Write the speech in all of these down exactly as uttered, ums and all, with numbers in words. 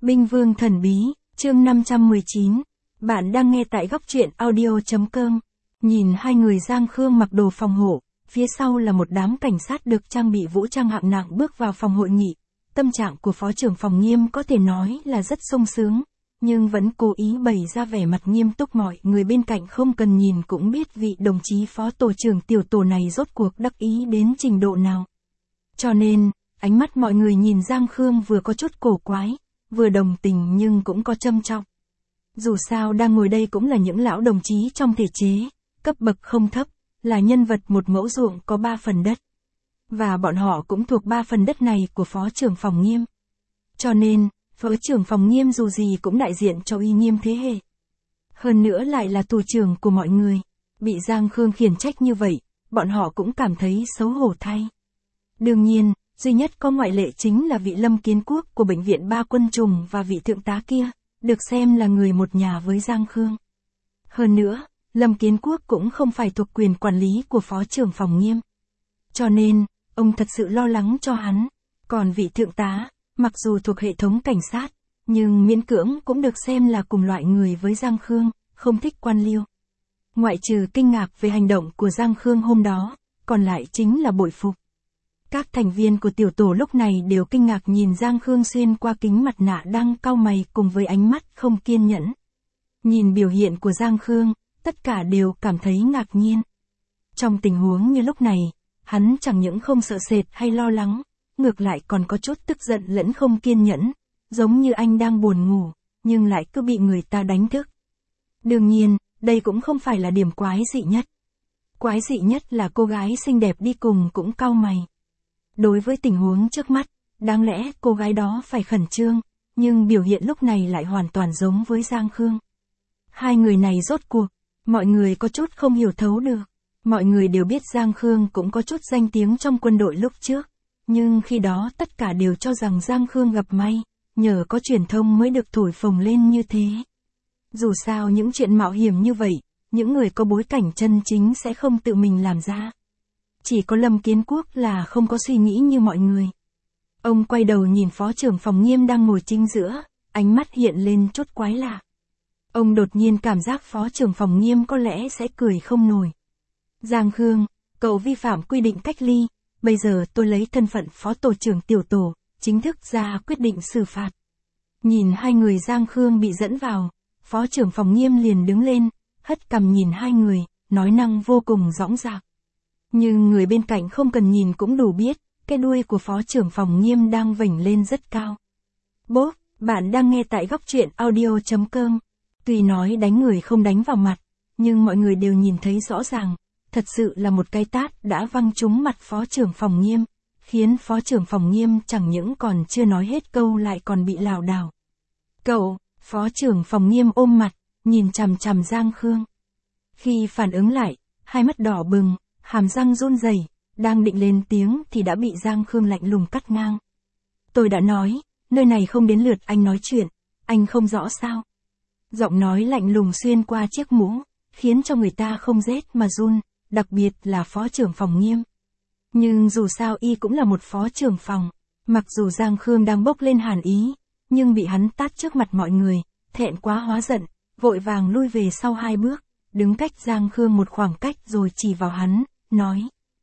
Binh Vương Thần Bí, chương năm trăm mười chín. Bạn đang nghe tại góc truyện audio chấm com. Nhìn hai người Giang Khương mặc đồ phòng hộ, phía sau là một đám cảnh sát được trang bị vũ trang hạng nặng bước vào phòng hội nghị. Tâm trạng của Phó trưởng phòng Nghiêm có thể nói là rất sung sướng, nhưng vẫn cố ý bày ra vẻ mặt nghiêm túc, mọi người bên cạnh không cần nhìn cũng biết vị đồng chí phó tổ trưởng tiểu tổ này rốt cuộc đắc ý đến trình độ nào. Cho nên, ánh mắt mọi người nhìn Giang Khương vừa có chút cổ quái, vừa đồng tình nhưng cũng có châm chọc. Dù sao đang ngồi đây cũng là những lão đồng chí trong thể chế, cấp bậc không thấp, là nhân vật một mẫu ruộng có ba phần đất. Và bọn họ cũng thuộc ba phần đất này của Phó trưởng phòng Nghiêm. Cho nên, Phó trưởng phòng Nghiêm dù gì cũng đại diện cho uy nghiêm thế hệ. Hơn nữa lại là thủ trưởng của mọi người. Bị Giang Khương khiển trách như vậy, bọn họ cũng cảm thấy xấu hổ thay. Đương nhiên, duy nhất có ngoại lệ chính là vị Lâm Kiến Quốc của bệnh viện Ba Quân Trùng và vị thượng tá kia, được xem là người một nhà với Giang Khương. Hơn nữa, Lâm Kiến Quốc cũng không phải thuộc quyền quản lý của Phó trưởng phòng Nghiêm. Cho nên, ông thật sự lo lắng cho hắn. Còn vị thượng tá, mặc dù thuộc hệ thống cảnh sát, nhưng miễn cưỡng cũng được xem là cùng loại người với Giang Khương, không thích quan liêu. Ngoại trừ kinh ngạc về hành động của Giang Khương hôm đó, còn lại chính là bội phục. Các thành viên của tiểu tổ lúc này đều kinh ngạc nhìn Giang Khương xuyên qua kính mặt nạ đang cau mày cùng với ánh mắt không kiên nhẫn. Nhìn biểu hiện của Giang Khương, tất cả đều cảm thấy ngạc nhiên. Trong tình huống như lúc này, hắn chẳng những không sợ sệt hay lo lắng, ngược lại còn có chút tức giận lẫn không kiên nhẫn, giống như anh đang buồn ngủ, nhưng lại cứ bị người ta đánh thức. Đương nhiên, đây cũng không phải là điểm quái dị nhất. Quái dị nhất là cô gái xinh đẹp đi cùng cũng cau mày. Đối với tình huống trước mắt, đáng lẽ cô gái đó phải khẩn trương, nhưng biểu hiện lúc này lại hoàn toàn giống với Giang Khương. Hai người này rốt cuộc, mọi người có chút không hiểu thấu được. Mọi người đều biết Giang Khương cũng có chút danh tiếng trong quân đội lúc trước, nhưng khi đó tất cả đều cho rằng Giang Khương gặp may, nhờ có truyền thông mới được thổi phồng lên như thế. Dù sao những chuyện mạo hiểm như vậy, những người có bối cảnh chân chính sẽ không tự mình làm ra. Chỉ có Lâm Kiến Quốc là không có suy nghĩ như mọi người. Ông quay đầu nhìn Phó trưởng phòng Nghiêm đang ngồi chính giữa, ánh mắt hiện lên chút quái lạ. Ông đột nhiên cảm giác Phó trưởng phòng Nghiêm có lẽ sẽ cười không nổi. Giang Khương, cậu vi phạm quy định cách ly, bây giờ tôi lấy thân phận Phó tổ trưởng tiểu tổ, chính thức ra quyết định xử phạt. Nhìn hai người Giang Khương bị dẫn vào, Phó trưởng phòng Nghiêm liền đứng lên, hất cằm nhìn hai người, nói năng vô cùng dõng dạc. Nhưng người bên cạnh không cần nhìn cũng đủ biết, cái đuôi của Phó trưởng phòng Nghiêm đang vểnh lên rất cao. Bốp, bạn đang nghe tại góc truyện audio chấm com. Tuy nói đánh người không đánh vào mặt, nhưng mọi người đều nhìn thấy rõ ràng, thật sự là một cái tát đã văng trúng mặt Phó trưởng phòng Nghiêm, khiến Phó trưởng phòng Nghiêm chẳng những còn chưa nói hết câu lại còn bị lảo đảo. Cậu, Phó trưởng phòng Nghiêm ôm mặt, nhìn chằm chằm Giang Khương. Khi phản ứng lại, hai mắt đỏ bừng, hàm răng run rẩy, đang định lên tiếng thì đã bị Giang Khương lạnh lùng cắt ngang. Tôi đã nói, nơi này không đến lượt anh nói chuyện, anh không rõ sao? Giọng nói lạnh lùng xuyên qua chiếc mũ, khiến cho người ta không rét mà run, đặc biệt là Phó trưởng phòng Nghiêm. Nhưng dù sao y cũng là một phó trưởng phòng, mặc dù Giang Khương đang bốc lên hàn ý, nhưng bị hắn tát trước mặt mọi người, thẹn quá hóa giận, vội vàng lui về sau hai bước, đứng cách Giang Khương một khoảng cách rồi chỉ vào hắn, nói.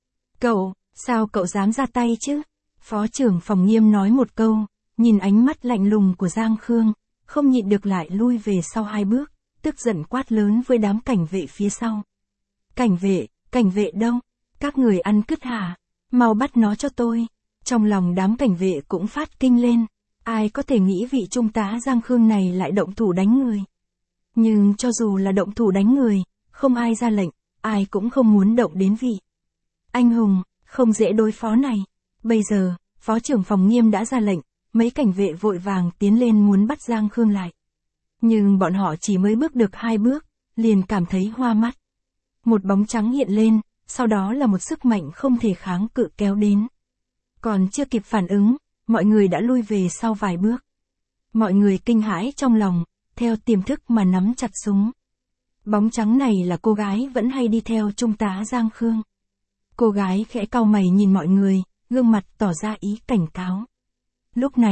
Cậu, sao cậu dám ra tay chứ? Phó trưởng phòng Nghiêm nói một câu, nhìn ánh mắt lạnh lùng của Giang Khương, không nhịn được lại lui về sau hai bước, tức giận quát lớn với đám cảnh vệ phía sau. Cảnh vệ, cảnh vệ đâu? Các người ăn cứt hả? Mau bắt nó cho tôi. Trong lòng đám cảnh vệ cũng phát kinh lên, ai có thể nghĩ vị trung tá Giang Khương này lại động thủ đánh người. Nhưng cho dù là động thủ đánh người, không ai ra lệnh, ai cũng không muốn động đến vị anh hùng, không dễ đối phó này. Bây giờ, Phó trưởng phòng Nghiêm đã ra lệnh, mấy cảnh vệ vội vàng tiến lên muốn bắt Giang Khương lại. Nhưng bọn họ chỉ mới bước được hai bước, liền cảm thấy hoa mắt. Một bóng trắng hiện lên, sau đó là một sức mạnh không thể kháng cự kéo đến. Còn chưa kịp phản ứng, mọi người đã lui về sau vài bước. Mọi người kinh hãi trong lòng, theo tiềm thức mà nắm chặt súng. Bóng trắng này là cô gái vẫn hay đi theo trung tá Giang Khương. Cô gái khẽ cau mày nhìn mọi người, gương mặt tỏ ra ý cảnh cáo. Lúc này,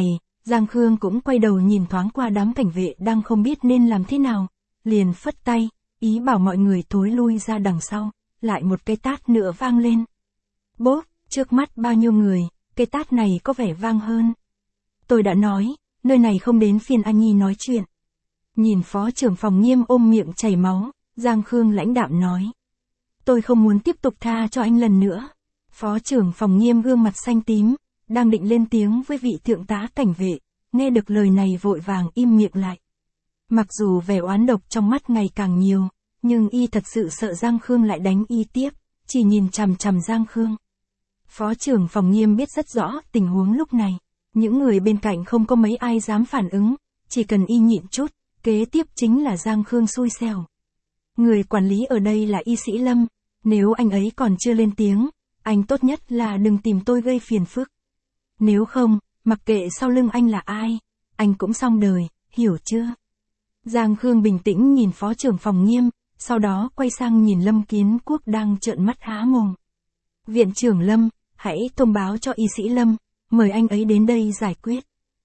Giang Khương cũng quay đầu nhìn thoáng qua đám cảnh vệ đang không biết nên làm thế nào, liền phất tay, ý bảo mọi người thối lui ra đằng sau, lại một cái tát nữa vang lên. Bốp, trước mắt bao nhiêu người, cái tát này có vẻ vang hơn. Tôi đã nói, nơi này không đến phiên anh Nhi nói chuyện. Nhìn phó trưởng phòng Nghiêm ôm miệng chảy máu, Giang Khương lãnh đạm nói. Tôi không muốn tiếp tục tha cho anh lần nữa. Phó trưởng phòng Nghiêm gương mặt xanh tím, đang định lên tiếng với vị thượng tá cảnh vệ, nghe được lời này vội vàng im miệng lại. Mặc dù vẻ oán độc trong mắt ngày càng nhiều, nhưng y thật sự sợ Giang Khương lại đánh y tiếp, chỉ nhìn chằm chằm Giang Khương. Phó trưởng phòng Nghiêm biết rất rõ tình huống lúc này, những người bên cạnh không có mấy ai dám phản ứng, chỉ cần y nhịn chút, kế tiếp chính là Giang Khương xui xẻo. Người quản lý ở đây là y sĩ Lâm, nếu anh ấy còn chưa lên tiếng, anh tốt nhất là đừng tìm tôi gây phiền phức. Nếu không, mặc kệ sau lưng anh là ai, anh cũng xong đời, hiểu chưa? Giang Khương bình tĩnh nhìn phó trưởng phòng Nghiêm, sau đó quay sang nhìn Lâm Kiến Quốc đang trợn mắt há mồm. Viện trưởng Lâm, hãy thông báo cho y sĩ Lâm, mời anh ấy đến đây giải quyết.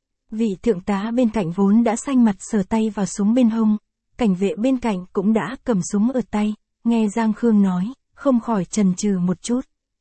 Vị thượng tá bên cạnh vốn đã xanh mặt sờ tay vào súng bên hông, cảnh vệ bên cạnh cũng đã cầm súng ở tay, nghe Giang Khương nói, không khỏi chần chừ một chút.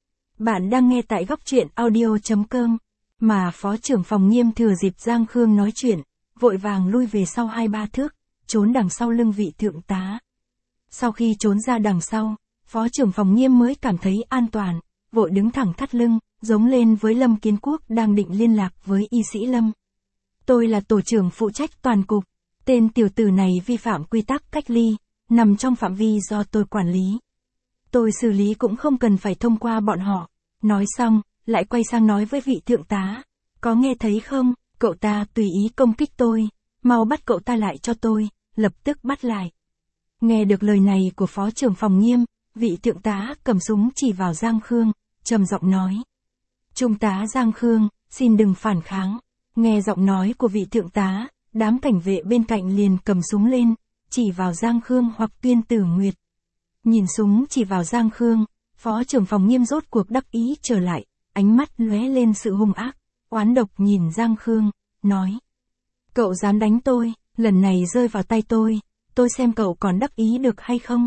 Bạn đang nghe tại góc truyện audio chấm com, mà phó trưởng phòng Nghiêm thừa dịp Giang Khương nói chuyện, vội vàng lui về sau hai ba thước, trốn đằng sau lưng vị thượng tá. Sau khi trốn ra đằng sau, phó trưởng phòng Nghiêm mới cảm thấy an toàn, vội đứng thẳng thắt lưng, giống lên với Lâm Kiến Quốc đang định liên lạc với y sĩ Lâm. Tôi là tổ trưởng phụ trách toàn cục, tên tiểu tử này vi phạm quy tắc cách ly, nằm trong phạm vi do tôi quản lý. Tôi xử lý cũng không cần phải thông qua bọn họ. Nói xong, lại quay sang nói với vị thượng tá, có nghe thấy không, cậu ta tùy ý công kích tôi, mau bắt cậu ta lại cho tôi, lập tức bắt lại. Nghe được lời này của phó trưởng phòng Nghiêm, vị thượng tá cầm súng chỉ vào Giang Khương, trầm giọng nói. Trung tá Giang Khương, xin đừng phản kháng. Nghe giọng nói của vị thượng tá, đám cảnh vệ bên cạnh liền cầm súng lên, chỉ vào Giang Khương hoặc Tuyên Tử Nguyệt. Nhìn súng chỉ vào Giang Khương, phó trưởng phòng Nghiêm rốt cuộc đắc ý trở lại, ánh mắt lóe lên sự hung ác, oán độc nhìn Giang Khương, nói. Cậu dám đánh tôi, lần này rơi vào tay tôi, tôi xem cậu còn đắc ý được hay không?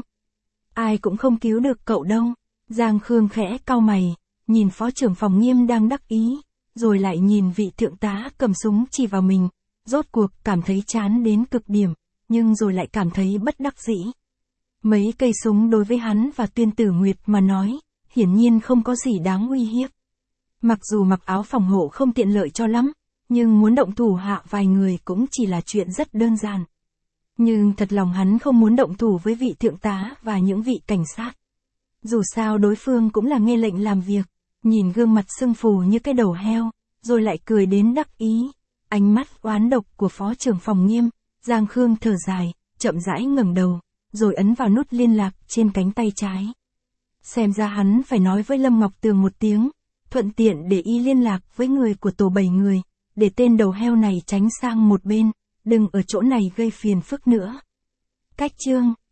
Ai cũng không cứu được cậu đâu. Giang Khương khẽ cau mày, nhìn phó trưởng phòng Nghiêm đang đắc ý, rồi lại nhìn vị thượng tá cầm súng chỉ vào mình, rốt cuộc cảm thấy chán đến cực điểm, nhưng rồi lại cảm thấy bất đắc dĩ. Mấy cây súng đối với hắn và Tuyên Tử Nguyệt mà nói, hiển nhiên không có gì đáng uy hiếp. Mặc dù mặc áo phòng hộ không tiện lợi cho lắm, nhưng muốn động thủ hạ vài người cũng chỉ là chuyện rất đơn giản. Nhưng thật lòng hắn không muốn động thủ với vị thượng tá và những vị cảnh sát. Dù sao đối phương cũng là nghe lệnh làm việc, nhìn gương mặt sưng phù như cái đầu heo, rồi lại cười đến đắc ý. Ánh mắt oán độc của phó trưởng phòng Nghiêm, Giang Khương thở dài, chậm rãi ngẩng đầu, rồi ấn vào nút liên lạc trên cánh tay trái. Xem ra hắn phải nói với Lâm Ngọc Tường một tiếng, thuận tiện để y liên lạc với người của tổ bảy người, để tên đầu heo này tránh sang một bên, đừng ở chỗ này gây phiền phức nữa. Cách chương